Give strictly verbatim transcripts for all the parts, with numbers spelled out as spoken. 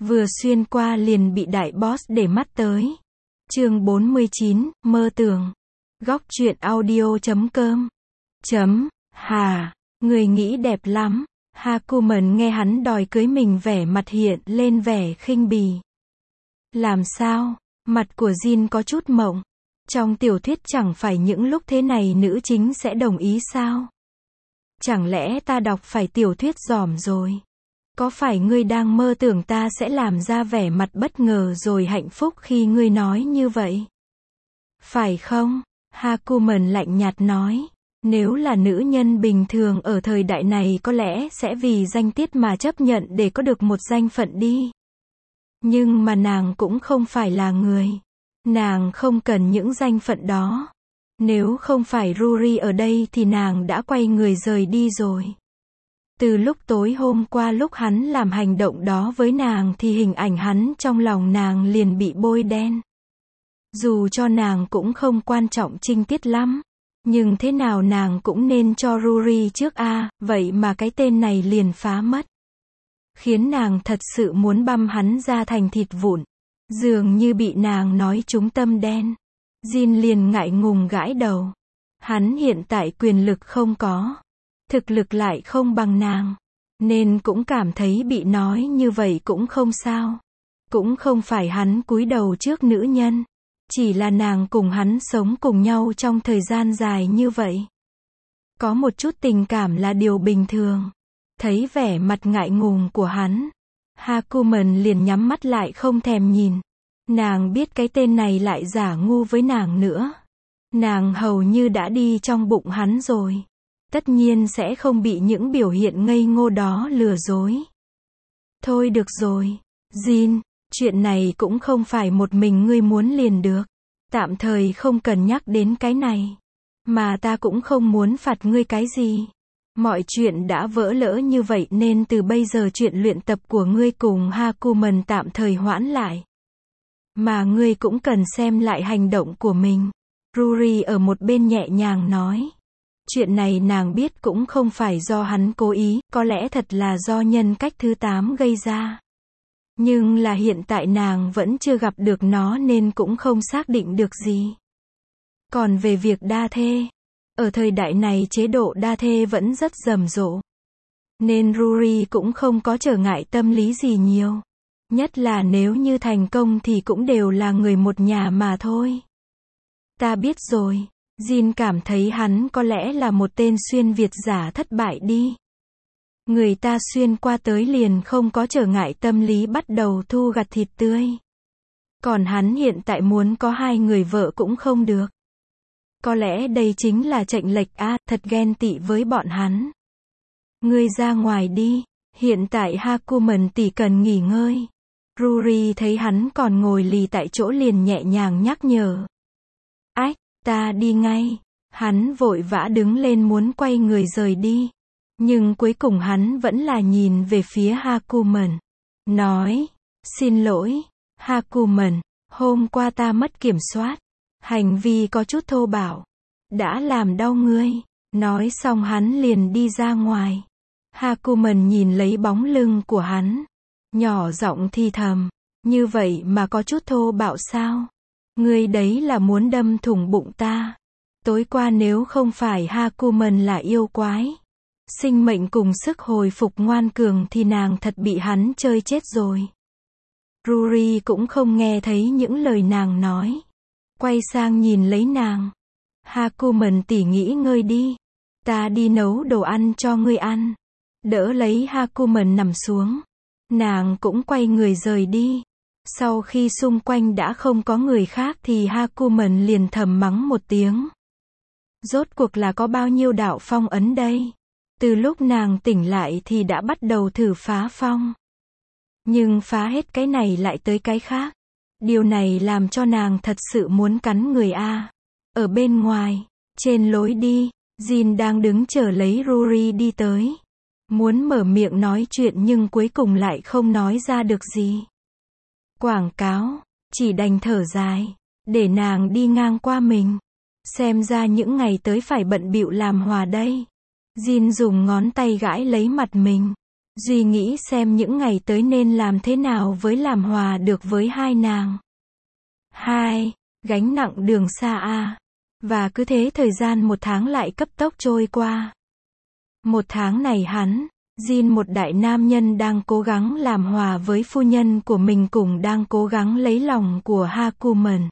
Vừa xuyên qua liền bị đại boss để mắt tới. Chương bốn mươi chín, mơ tưởng. Góc truyện audio chấm com. Chấm, hà, người nghĩ đẹp lắm. Hakumen nghe hắn đòi cưới mình vẻ mặt hiện lên vẻ khinh bỉ. Làm sao? Mặt của Jin có chút mộng. Trong tiểu thuyết chẳng phải những lúc thế này nữ chính sẽ đồng ý sao? Chẳng lẽ ta đọc phải tiểu thuyết dỏm rồi? Có phải ngươi đang mơ tưởng ta sẽ làm ra vẻ mặt bất ngờ rồi hạnh phúc khi ngươi nói như vậy? Phải không? Hakumen lạnh nhạt nói. Nếu là nữ nhân bình thường ở thời đại này có lẽ sẽ vì danh tiết mà chấp nhận để có được một danh phận đi. Nhưng mà nàng cũng không phải là người. Nàng không cần những danh phận đó. Nếu không phải Ruri ở đây thì nàng đã quay người rời đi rồi. Từ lúc tối hôm qua lúc hắn làm hành động đó với nàng thì hình ảnh hắn trong lòng nàng liền bị bôi đen. Dù cho nàng cũng không quan trọng trinh tiết lắm. Nhưng thế nào nàng cũng nên cho Ruri trước a, à, vậy mà cái tên này liền phá mất. Khiến nàng thật sự muốn băm hắn ra thành thịt vụn. Dường như bị nàng nói trúng tâm đen. Jin liền ngại ngùng gãi đầu. Hắn hiện tại quyền lực không có. Thực lực lại không bằng nàng. Nên cũng cảm thấy bị nói như vậy cũng không sao. Cũng không phải hắn cúi đầu trước nữ nhân. Chỉ là nàng cùng hắn sống cùng nhau trong thời gian dài như vậy. Có một chút tình cảm là điều bình thường. Thấy vẻ mặt ngại ngùng của hắn. Hakumen liền nhắm mắt lại không thèm nhìn. Nàng biết cái tên này lại giả ngu với nàng nữa. Nàng hầu như đã đi trong bụng hắn rồi. Tất nhiên sẽ không bị những biểu hiện ngây ngô đó lừa dối. Thôi được rồi, Jin, chuyện này cũng không phải một mình ngươi muốn liền được. Tạm thời không cần nhắc đến cái này. Mà ta cũng không muốn phạt ngươi cái gì. Mọi chuyện đã vỡ lỡ như vậy nên từ bây giờ chuyện luyện tập của ngươi cùng Hakumen tạm thời hoãn lại. Mà ngươi cũng cần xem lại hành động của mình. Ruri ở một bên nhẹ nhàng nói. Chuyện này nàng biết cũng không phải do hắn cố ý, có lẽ thật là do nhân cách thứ tám gây ra. Nhưng là hiện tại nàng vẫn chưa gặp được nó nên cũng không xác định được gì. Còn về việc đa thê, ở thời đại này chế độ đa thê vẫn rất rầm rộ. Nên Ruri cũng không có trở ngại tâm lý gì nhiều. Nhất là nếu như thành công thì cũng đều là người một nhà mà thôi. Ta biết rồi. Jin cảm thấy hắn có lẽ là một tên xuyên Việt giả thất bại đi. Người ta xuyên qua tới liền không có trở ngại tâm lý bắt đầu thu gặt thịt tươi. Còn hắn hiện tại muốn có hai người vợ cũng không được. Có lẽ đây chính là chệnh lệch a, à, thật ghen tị với bọn hắn. Ngươi ra ngoài đi, hiện tại Hakumen tỷ cần nghỉ ngơi. Ruri thấy hắn còn ngồi lì tại chỗ liền nhẹ nhàng nhắc nhở. Ách, ta đi ngay. Hắn vội vã đứng lên muốn quay người rời đi. Nhưng cuối cùng hắn vẫn là nhìn về phía Hakumen. Nói, xin lỗi, Hakumen, hôm qua ta mất kiểm soát. Hành vi có chút thô bạo. Đã làm đau ngươi. Nói xong hắn liền đi ra ngoài. Hakumen nhìn lấy bóng lưng của hắn. Nhỏ giọng thì thầm. Như vậy mà có chút thô bạo sao? Ngươi đấy là muốn đâm thủng bụng ta. Tối qua nếu không phải Hakumen là yêu quái. Sinh mệnh cùng sức hồi phục ngoan cường thì nàng thật bị hắn chơi chết rồi. Ruri cũng không nghe thấy những lời nàng nói. Quay sang nhìn lấy nàng. Hakumen tỷ nghỉ ngơi đi. Ta đi nấu đồ ăn cho ngươi ăn. Đỡ lấy Hakumen nằm xuống. Nàng cũng quay người rời đi. Sau khi xung quanh đã không có người khác thì Hakumen liền thầm mắng một tiếng. Rốt cuộc là có bao nhiêu đạo phong ấn đây? Từ lúc nàng tỉnh lại thì đã bắt đầu thử phá phong. Nhưng phá hết cái này lại tới cái khác. Điều này làm cho nàng thật sự muốn cắn người a. Ở bên ngoài, trên lối đi, Jin đang đứng chờ lấy Ruri đi tới. Muốn mở miệng nói chuyện nhưng cuối cùng lại không nói ra được gì. Quảng cáo, chỉ đành thở dài, để nàng đi ngang qua mình. Xem ra những ngày tới phải bận bịu làm hòa đây. Jin dùng ngón tay gãi lấy mặt mình. Duy nghĩ xem những ngày tới nên làm thế nào với làm hòa được với hai nàng. Hai, gánh nặng đường xa a. Và cứ thế thời gian một tháng lại cấp tốc trôi qua. Một tháng này hắn, Jin một đại nam nhân đang cố gắng làm hòa với phu nhân của mình cùng đang cố gắng lấy lòng của Hakumen.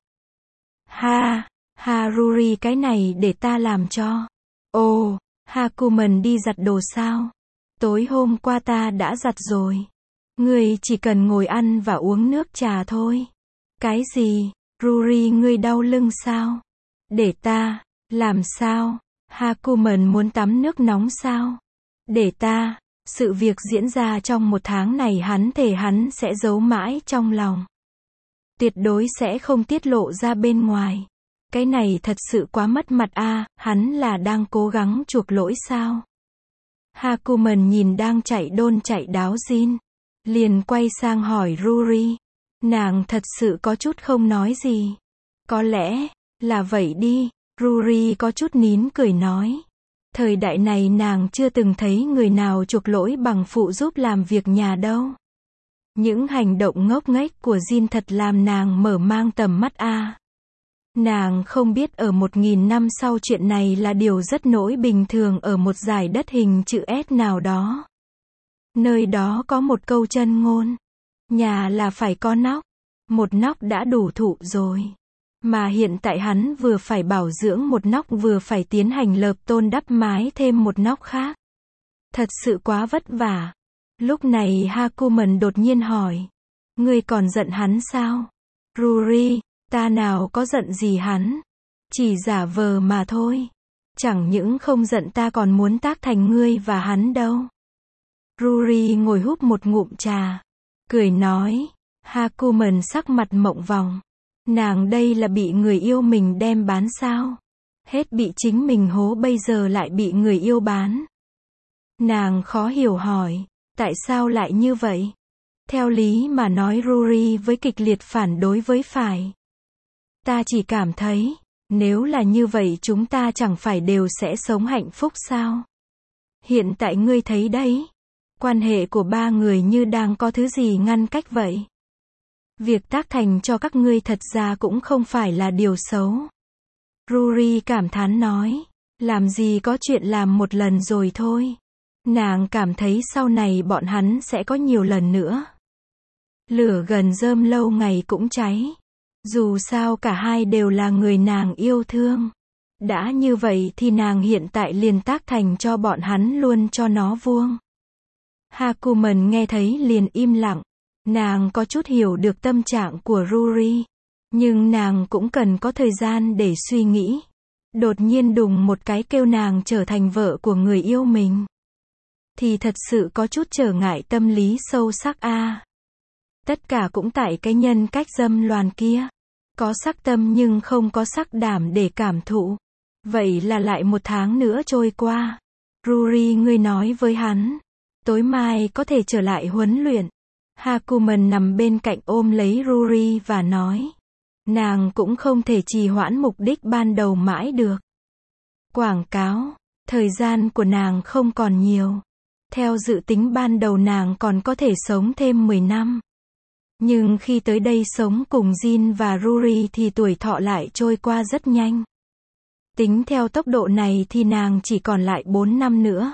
Ha, Haruri cái này để ta làm cho. Ồ, Hakumen đi giặt đồ sao? Tối hôm qua ta đã giặt rồi. Ngươi chỉ cần ngồi ăn và uống nước trà thôi. Cái gì? Ruri ngươi đau lưng sao? Để ta, làm sao? Hakumen muốn tắm nước nóng sao? Để ta, sự việc diễn ra trong một tháng này hắn thề hắn sẽ giấu mãi trong lòng. Tuyệt đối sẽ không tiết lộ ra bên ngoài. Cái này thật sự quá mất mặt a, hắn là đang cố gắng chuộc lỗi sao? Hakumen nhìn đang chạy đôn chạy đáo Jin, liền quay sang hỏi Ruri. Nàng thật sự có chút không nói gì. Có lẽ, là vậy đi, Ruri có chút nín cười nói. Thời đại này nàng chưa từng thấy người nào chuộc lỗi bằng phụ giúp làm việc nhà đâu. Những hành động ngốc nghếch của Jin thật làm nàng mở mang tầm mắt a. Nàng không biết ở một nghìn năm sau chuyện này là điều rất nỗi bình thường ở một dải đất hình chữ S nào đó. Nơi đó có một câu chân ngôn. Nhà là phải có nóc. Một nóc đã đủ thụ rồi. Mà hiện tại hắn vừa phải bảo dưỡng một nóc vừa phải tiến hành lợp tôn đắp mái thêm một nóc khác. Thật sự quá vất vả. Lúc này Hakumen đột nhiên hỏi. Ngươi còn giận hắn sao? Ruri, ta nào có giận gì hắn. Chỉ giả vờ mà thôi. Chẳng những không giận ta còn muốn tác thành ngươi và hắn đâu. Ruri ngồi húp một ngụm trà. Cười nói. Hakumen sắc mặt mộng vòng. Nàng đây là bị người yêu mình đem bán sao? Hết bị chính mình hố bây giờ lại bị người yêu bán. Nàng khó hiểu hỏi. Tại sao lại như vậy? Theo lý mà nói Ruri với kịch liệt phản đối với phải. Ta chỉ cảm thấy, nếu là như vậy chúng ta chẳng phải đều sẽ sống hạnh phúc sao? Hiện tại ngươi thấy đấy. Quan hệ của ba người như đang có thứ gì ngăn cách vậy. Việc tác thành cho các ngươi thật ra cũng không phải là điều xấu. Ruri cảm thán nói. Làm gì có chuyện làm một lần rồi thôi. Nàng cảm thấy sau này bọn hắn sẽ có nhiều lần nữa. Lửa gần rơm lâu ngày cũng cháy. Dù sao cả hai đều là người nàng yêu thương. Đã như vậy thì nàng hiện tại liền tác thành cho bọn hắn luôn cho nó vuông. Hakumen nghe thấy liền im lặng. Nàng có chút hiểu được tâm trạng của Ruri. Nhưng nàng cũng cần có thời gian để suy nghĩ. Đột nhiên đùng một cái kêu nàng trở thành vợ của người yêu mình. Thì thật sự có chút trở ngại tâm lý sâu sắc a. À. Tất cả cũng tại cái nhân cách dâm loàn kia. Có sắc tâm nhưng không có sắc đảm để cảm thụ. Vậy là lại một tháng nữa trôi qua. Ruri ngươi nói với hắn. Tối mai có thể trở lại huấn luyện. Hakumen nằm bên cạnh ôm lấy Ruri và nói. Nàng cũng không thể trì hoãn mục đích ban đầu mãi được. Quảng cáo. Thời gian của nàng không còn nhiều. Theo dự tính ban đầu nàng còn có thể sống thêm mười năm. Nhưng khi tới đây sống cùng Jin và Ruri thì tuổi thọ lại trôi qua rất nhanh. Tính theo tốc độ này thì nàng chỉ còn lại bốn năm nữa.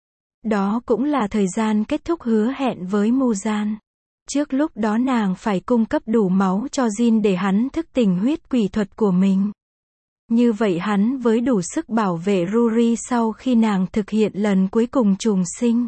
Đó cũng là thời gian kết thúc hứa hẹn với Muzan. Trước lúc đó nàng phải cung cấp đủ máu cho Jin để hắn thức tỉnh huyết quỷ thuật của mình. Như vậy hắn với đủ sức bảo vệ Ruri sau khi nàng thực hiện lần cuối cùng trùng sinh.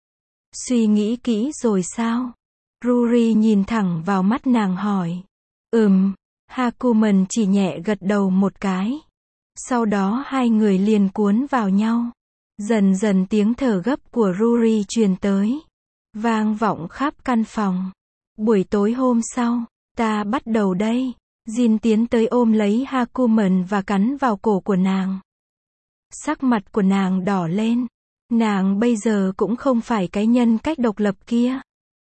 Suy nghĩ kỹ rồi sao? Ruri nhìn thẳng vào mắt nàng hỏi. Ừm, Hakumen chỉ nhẹ gật đầu một cái. Sau đó hai người liền cuốn vào nhau. Dần dần tiếng thở gấp của Ruri truyền tới. Vang vọng khắp căn phòng. Buổi tối hôm sau, ta bắt đầu đây. Jin tiến tới ôm lấy Hakumen và cắn vào cổ của nàng. Sắc mặt của nàng đỏ lên. Nàng bây giờ cũng không phải cái nhân cách độc lập kia.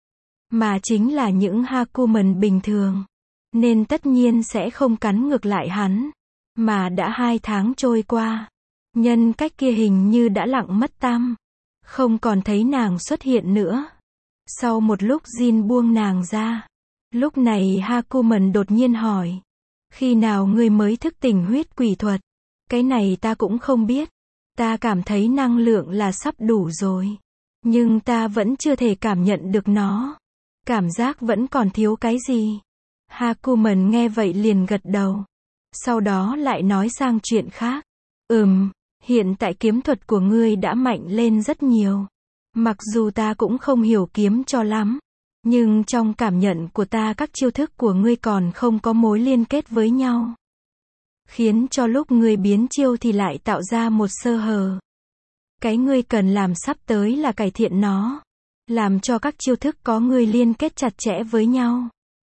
Mà chính là những Hakumen bình thường. Nên tất nhiên sẽ không cắn ngược lại hắn. Mà đã hai tháng trôi qua. Nhân cách kia hình như đã lặng mất tăm. Không còn thấy nàng xuất hiện nữa. Sau một lúc Jin buông nàng ra. Lúc này Hakumen đột nhiên hỏi. Khi nào ngươi mới thức tỉnh huyết quỷ thuật? Cái này ta cũng không biết. Ta cảm thấy năng lượng là sắp đủ rồi. Nhưng ta vẫn chưa thể cảm nhận được nó. Cảm giác vẫn còn thiếu cái gì. Hakumen nghe vậy liền gật đầu. Sau đó lại nói sang chuyện khác. Ừm, hiện tại kiếm thuật của ngươi đã mạnh lên rất nhiều. Mặc dù ta cũng không hiểu kiếm cho lắm. Nhưng trong cảm nhận của ta các chiêu thức của ngươi còn không có mối liên kết với nhau. Khiến cho lúc ngươi biến chiêu thì lại tạo ra một sơ hở. Cái ngươi cần làm sắp tới là cải thiện nó. Làm cho các chiêu thức có ngươi liên kết chặt chẽ với nhau.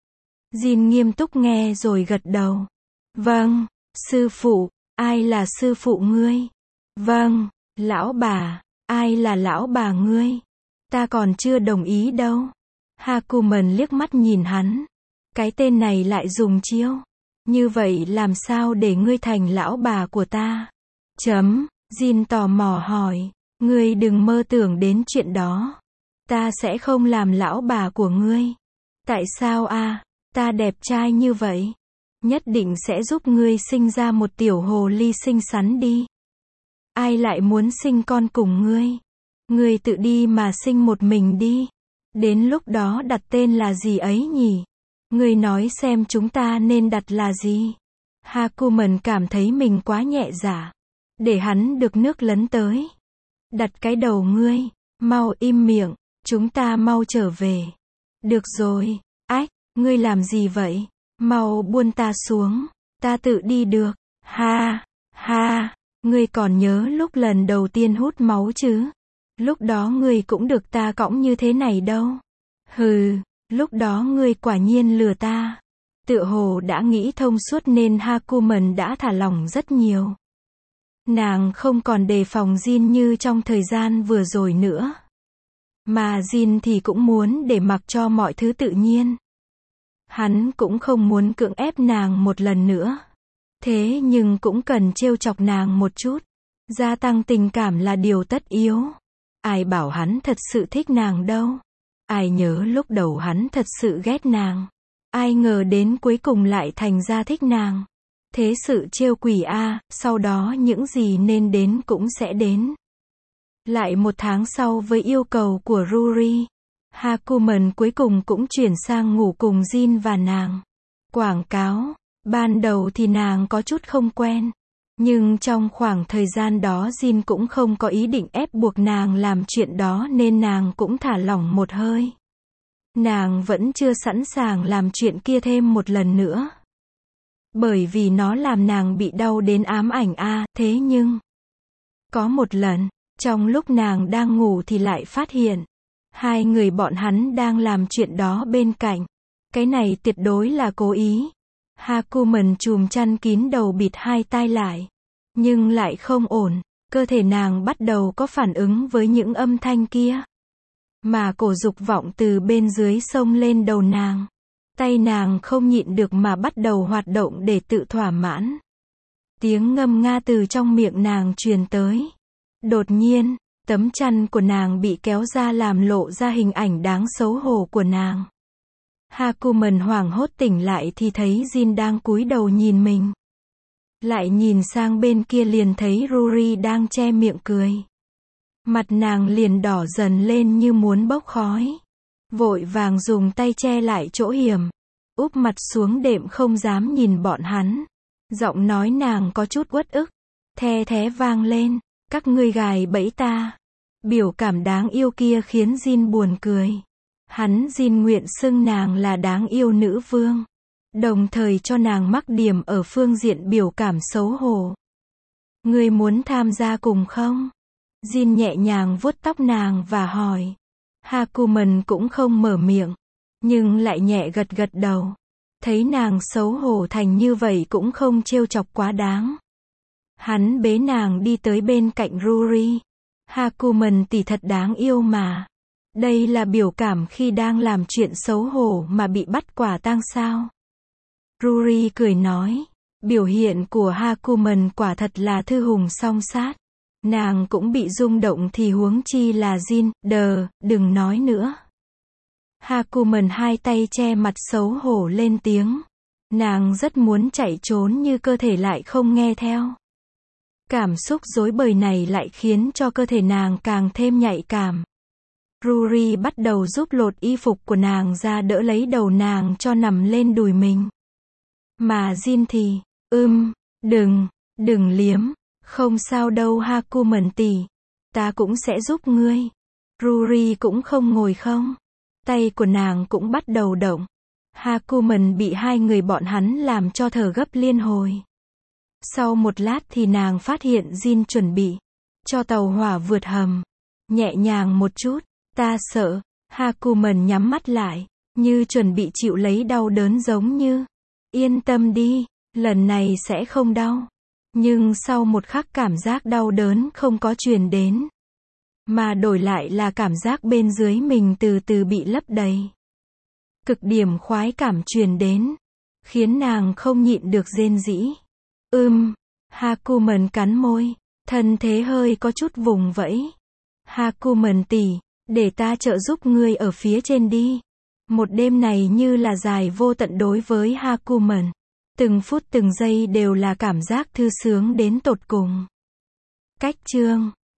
Jin nghiêm túc nghe rồi gật đầu. Vâng, sư phụ, ai là sư phụ ngươi? Vâng, lão bà, ai là lão bà ngươi? Ta còn chưa đồng ý đâu. Hakumen liếc mắt nhìn hắn. Cái tên này lại dùng chiêu. Như vậy làm sao để ngươi thành lão bà của ta? Chấm, Jin tò mò hỏi. Ngươi đừng mơ tưởng đến chuyện đó. Ta sẽ không làm lão bà của ngươi. Tại sao a? Ta đẹp trai như vậy. Nhất định sẽ giúp ngươi sinh ra một tiểu hồ ly xinh xắn đi. Ai lại muốn sinh con cùng ngươi? Ngươi tự đi mà sinh một mình đi. Đến lúc đó đặt tên là gì ấy nhỉ? Ngươi nói xem chúng ta nên đặt là gì? Hakumen cảm thấy mình quá nhẹ dạ. Để hắn được nước lấn tới. Đặt cái đầu ngươi. Mau im miệng. Chúng ta mau trở về. Được rồi. Ách, ngươi làm gì vậy? Mau buông ta xuống. Ta tự đi được. Ha, ha. Ngươi còn nhớ lúc lần đầu tiên hút máu chứ? Lúc đó ngươi cũng được ta cõng như thế này đâu. Hừ, lúc đó ngươi quả nhiên lừa ta. Tựa hồ đã nghĩ thông suốt nên Hakumen đã thả lỏng rất nhiều. Nàng không còn đề phòng Jin như trong thời gian vừa rồi nữa. Mà Jin thì cũng muốn để mặc cho mọi thứ tự nhiên. Hắn cũng không muốn cưỡng ép nàng một lần nữa. Thế nhưng cũng cần trêu chọc nàng một chút. Gia tăng tình cảm là điều tất yếu. Ai bảo hắn thật sự thích nàng đâu. Ai nhớ lúc đầu hắn thật sự ghét nàng. Ai ngờ đến cuối cùng lại thành ra thích nàng. Thế sự trêu quỷ a, sau đó những gì nên đến cũng sẽ đến. Lại một tháng sau với yêu cầu của Ruri, Hakumen cuối cùng cũng chuyển sang ngủ cùng Jin và nàng. Quảng cáo, ban đầu thì nàng có chút không quen. Nhưng trong khoảng thời gian đó Jin cũng không có ý định ép buộc nàng làm chuyện đó nên nàng cũng thả lỏng một hơi. Nàng vẫn chưa sẵn sàng làm chuyện kia thêm một lần nữa. Bởi vì nó làm nàng bị đau đến ám ảnh a, à, thế nhưng có một lần, trong lúc nàng đang ngủ thì lại phát hiện hai người bọn hắn đang làm chuyện đó bên cạnh. Cái này tuyệt đối là cố ý. Hakumen chùm chăn kín đầu bịt hai tai lại. Nhưng lại không ổn, cơ thể nàng bắt đầu có phản ứng với những âm thanh kia. Mà cổ dục vọng từ bên dưới xông lên đầu nàng. Tay nàng không nhịn được mà bắt đầu hoạt động để tự thỏa mãn. Tiếng ngâm nga từ trong miệng nàng truyền tới. Đột nhiên, tấm chăn của nàng bị kéo ra làm lộ ra hình ảnh đáng xấu hổ của nàng. Hakumen hoảng hốt tỉnh lại thì thấy Jin đang cúi đầu nhìn mình. Lại nhìn sang bên kia liền thấy Ruri đang che miệng cười. Mặt nàng liền đỏ dần lên như muốn bốc khói. Vội vàng dùng tay che lại chỗ hiểm. Úp mặt xuống đệm không dám nhìn bọn hắn. Giọng nói nàng có chút uất ức. The thé vang lên. Các ngươi gài bẫy ta. Biểu cảm đáng yêu kia khiến Jin buồn cười. Hắn Jin nguyện xưng nàng là đáng yêu nữ vương. Đồng thời cho nàng mắc điểm ở phương diện biểu cảm xấu hổ. Ngươi muốn tham gia cùng không? Jin nhẹ nhàng vuốt tóc nàng và hỏi. Hakumen cũng không mở miệng. Nhưng lại nhẹ gật gật đầu. Thấy nàng xấu hổ thành như vậy cũng không trêu chọc quá đáng. Hắn bế nàng đi tới bên cạnh Ruri. Hakumen tỷ thật đáng yêu mà. Đây là biểu cảm khi đang làm chuyện xấu hổ mà bị bắt quả tang sao? Ruri cười nói. Biểu hiện của Hakumen quả thật là thư hùng song sát. Nàng cũng bị rung động thì huống chi là Jin, đờ, đừng nói nữa. Hakumen hai tay che mặt xấu hổ lên tiếng. Nàng rất muốn chạy trốn như cơ thể lại không nghe theo. Cảm xúc rối bời này lại khiến cho cơ thể nàng càng thêm nhạy cảm. Ruri bắt đầu giúp lột y phục của nàng ra đỡ lấy đầu nàng cho nằm lên đùi mình. Mà Jin thì, ưm, đừng, đừng liếm, không sao đâu Hakumen tỷ, ta cũng sẽ giúp ngươi. Ruri cũng không ngồi không. Tay của nàng cũng bắt đầu động. Hakumen bị hai người bọn hắn làm cho thở gấp liên hồi. Sau một lát thì nàng phát hiện Jin chuẩn bị cho tàu hỏa vượt hầm. Nhẹ nhàng một chút, ta sợ. Hakumen nhắm mắt lại, như chuẩn bị chịu lấy đau đớn giống như, yên tâm đi, lần này sẽ không đau. Nhưng sau một khắc cảm giác đau đớn không có truyền đến. Mà đổi lại là cảm giác bên dưới mình từ từ bị lấp đầy. Cực điểm khoái cảm truyền đến. Khiến nàng không nhịn được rên rỉ. Ưm, Hakumen cắn môi. Thân thế hơi có chút vùng vẫy. Hakumen tỷ, để ta trợ giúp ngươi ở phía trên đi. Một đêm này như là dài vô tận đối với Hakumen. Từng phút từng giây đều là cảm giác thư sướng đến tột cùng. Cách chương